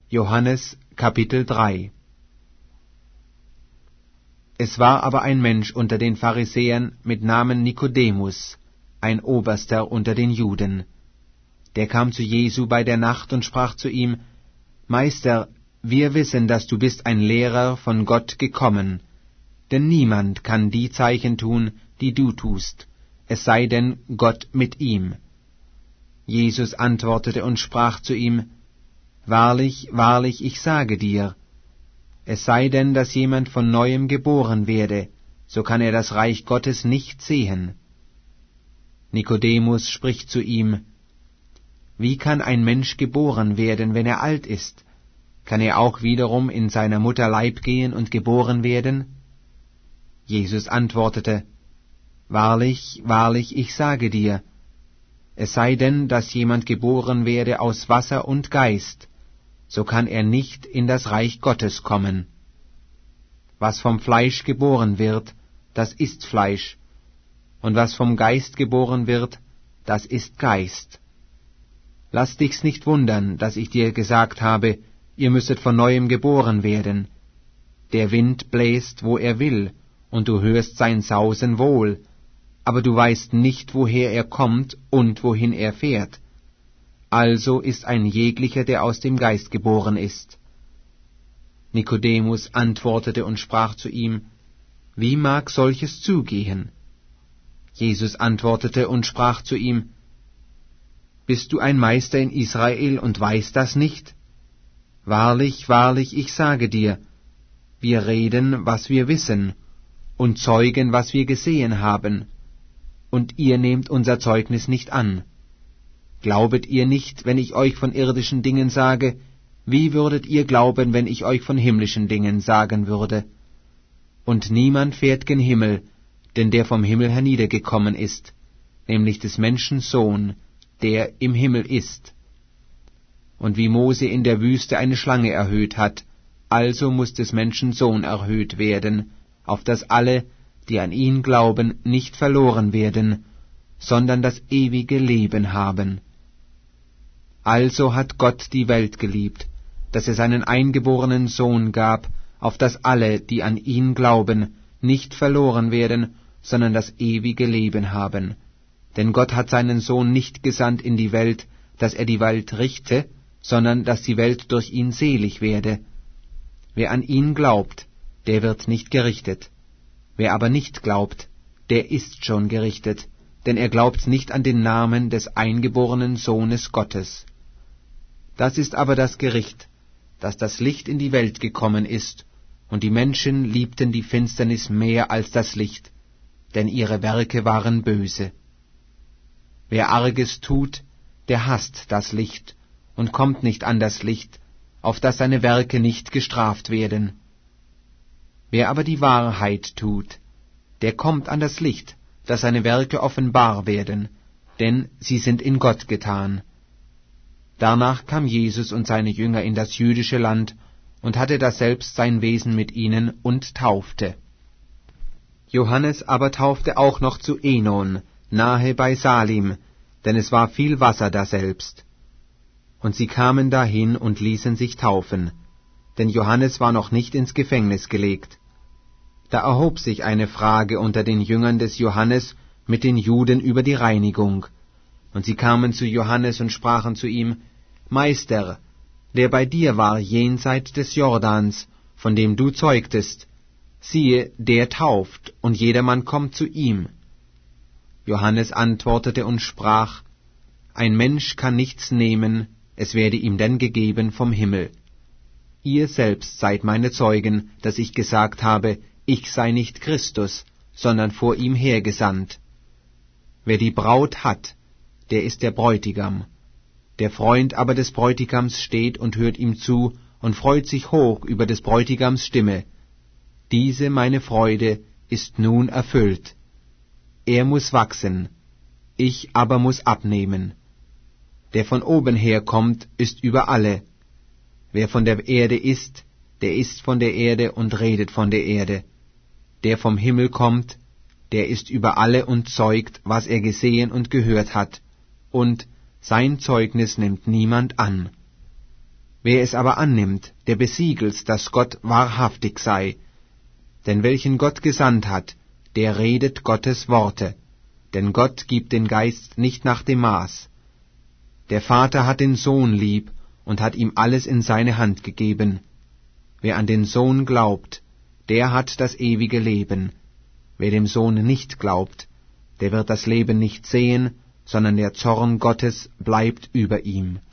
Johannes Kapitel 3. Es war aber ein Mensch unter den Pharisäern mit Namen Nikodemus, ein Oberster unter den Juden. Der kam zu Jesu bei der Nacht und sprach zu ihm: Meister, wir wissen, dass du bist ein Lehrer von Gott gekommen, denn niemand kann die Zeichen tun, die du tust, es sei denn Gott mit ihm. Jesus antwortete und sprach zu ihm: Wahrlich, wahrlich, ich sage dir, es sei denn, dass jemand von neuem geboren werde, so kann er das Reich Gottes nicht sehen. Nikodemus spricht zu ihm: Wie kann ein Mensch geboren werden, wenn er alt ist? Kann er auch wiederum in seiner Mutter Leib gehen und geboren werden? Jesus antwortete: Wahrlich, wahrlich, ich sage dir, es sei denn, dass jemand geboren werde aus Wasser und Geist, so kann er nicht in das Reich Gottes kommen. Was vom Fleisch geboren wird, das ist Fleisch, und was vom Geist geboren wird, das ist Geist. Lass dich's nicht wundern, dass ich dir gesagt habe, ihr müsset von neuem geboren werden. Der Wind bläst, wo er will, und du hörst sein Sausen wohl, aber du weißt nicht, woher er kommt und wohin er fährt. Also ist ein jeglicher, der aus dem Geist geboren ist. Nikodemus antwortete und sprach zu ihm: Wie mag solches zugehen? Jesus antwortete und sprach zu ihm: Bist du ein Meister in Israel und weißt das nicht? Wahrlich, wahrlich, ich sage dir, wir reden, was wir wissen, und zeugen, was wir gesehen haben, und ihr nehmt unser Zeugnis nicht an. Glaubet ihr nicht, wenn ich euch von irdischen Dingen sage, wie würdet ihr glauben, wenn ich euch von himmlischen Dingen sagen würde? Und niemand fährt gen Himmel, denn der vom Himmel herniedergekommen ist, nämlich des Menschen Sohn, der im Himmel ist. Und wie Mose in der Wüste eine Schlange erhöht hat, also muß des Menschen Sohn erhöht werden, auf dass alle, die an ihn glauben, nicht verloren werden, sondern das ewige Leben haben. Also hat Gott die Welt geliebt, dass er seinen eingeborenen Sohn gab, auf dass alle, die an ihn glauben, nicht verloren werden, sondern das ewige Leben haben. Denn Gott hat seinen Sohn nicht gesandt in die Welt, dass er die Welt richte, sondern dass die Welt durch ihn selig werde. Wer an ihn glaubt, der wird nicht gerichtet. Wer aber nicht glaubt, der ist schon gerichtet, denn er glaubt nicht an den Namen des eingeborenen Sohnes Gottes. Das ist aber das Gericht, dass das Licht in die Welt gekommen ist, und die Menschen liebten die Finsternis mehr als das Licht, denn ihre Werke waren böse. Wer Arges tut, der hasst das Licht und kommt nicht an das Licht, auf dass seine Werke nicht gestraft werden. Wer aber die Wahrheit tut, der kommt an das Licht, dass seine Werke offenbar werden, denn sie sind in Gott getan. Danach kam Jesus und seine Jünger in das jüdische Land und hatte daselbst sein Wesen mit ihnen und taufte. Johannes aber taufte auch noch zu Enon, nahe bei Salim, denn es war viel Wasser daselbst. Und sie kamen dahin und ließen sich taufen, denn Johannes war noch nicht ins Gefängnis gelegt. Da erhob sich eine Frage unter den Jüngern des Johannes mit den Juden über die Reinigung. Und sie kamen zu Johannes und sprachen zu ihm: Meister, der bei dir war jenseit des Jordans, von dem du zeugtest, siehe, der tauft, und jedermann kommt zu ihm. Johannes antwortete und sprach: Ein Mensch kann nichts nehmen, es werde ihm denn gegeben vom Himmel. Ihr selbst seid meine Zeugen, dass ich gesagt habe, ich sei nicht Christus, sondern vor ihm hergesandt. Wer die Braut hat, der ist der Bräutigam. Der Freund aber des Bräutigams steht und hört ihm zu und freut sich hoch über des Bräutigams Stimme. Diese meine Freude ist nun erfüllt. Er muß wachsen, ich aber muß abnehmen. Der von oben herkommt, ist über alle. Wer von der Erde ist, der ist von der Erde und redet von der Erde. Der vom Himmel kommt, der ist über alle und zeugt, was er gesehen und gehört hat, und sein Zeugnis nimmt niemand an. Wer es aber annimmt, der besiegelt's, dass Gott wahrhaftig sei. Denn welchen Gott gesandt hat, der redet Gottes Worte. Denn Gott gibt den Geist nicht nach dem Maß. Der Vater hat den Sohn lieb und hat ihm alles in seine Hand gegeben. Wer an den Sohn glaubt, der hat das ewige Leben. Wer dem Sohn nicht glaubt, der wird das Leben nicht sehen, sondern der Zorn Gottes bleibt über ihm.